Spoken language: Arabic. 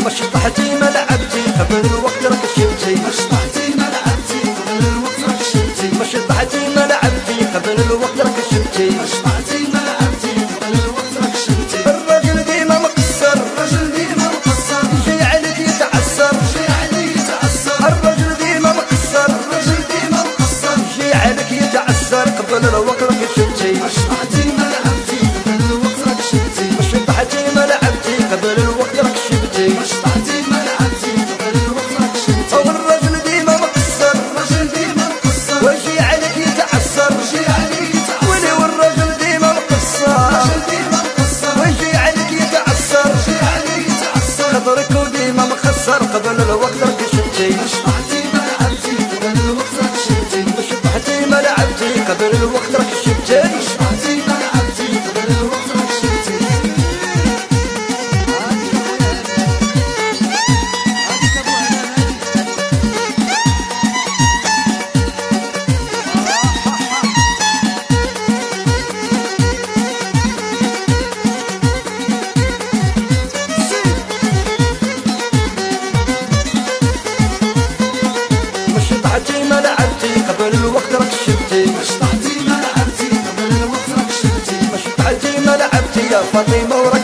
مش طحتي ما لعبتي قبل الوقت راك شبتي مش طحتي ما لعبتي قبل الوقت راك شبتي مش طحتي ما لعبتي قبل الوقت راك شبتي مش طحتي ما لعبتي قبل الوقت راك شبتي الراجل ديما مقصر الرجل ديما مقصر يجي عليك يتعسر يجي عليك يتعسر الراجل ديما مقصر الرجل ديما مقصر يجي عليك يتعسر قبل الوقت راك شبتي مش طحتي ما لعبتي قبل الوقت راك شبتي مش طحتي ما لعبتي قبل الوقت راك شبتي مش طحتي ما لعبتي قبل الوقت راك شبتي الراجل ديما مقصر الرجل ديما مقصر ويجي عليك يتعسر يجي عليك يتعسر ولي والراجل ديما مقصر الرجل ديما مقصر ويجي عليك يتعسر يجي عليك يتعسر خضرك وديما مخسر قبل الوقت راك شبتي مش طحتي ما لعبتي قبل الوقت راك شبتي مش طحتي ما لعبتي قبل الوقت راك شبتي مش طحتي ما لعبتي قبل الوقت راك شبتي مش طحتي ما لعبتي قبل الوقت راك شبتي مش طحتي ما لعبتي قبل الوقت راك شبتي مش طحتي ما لعبتي يا فاطمة وراك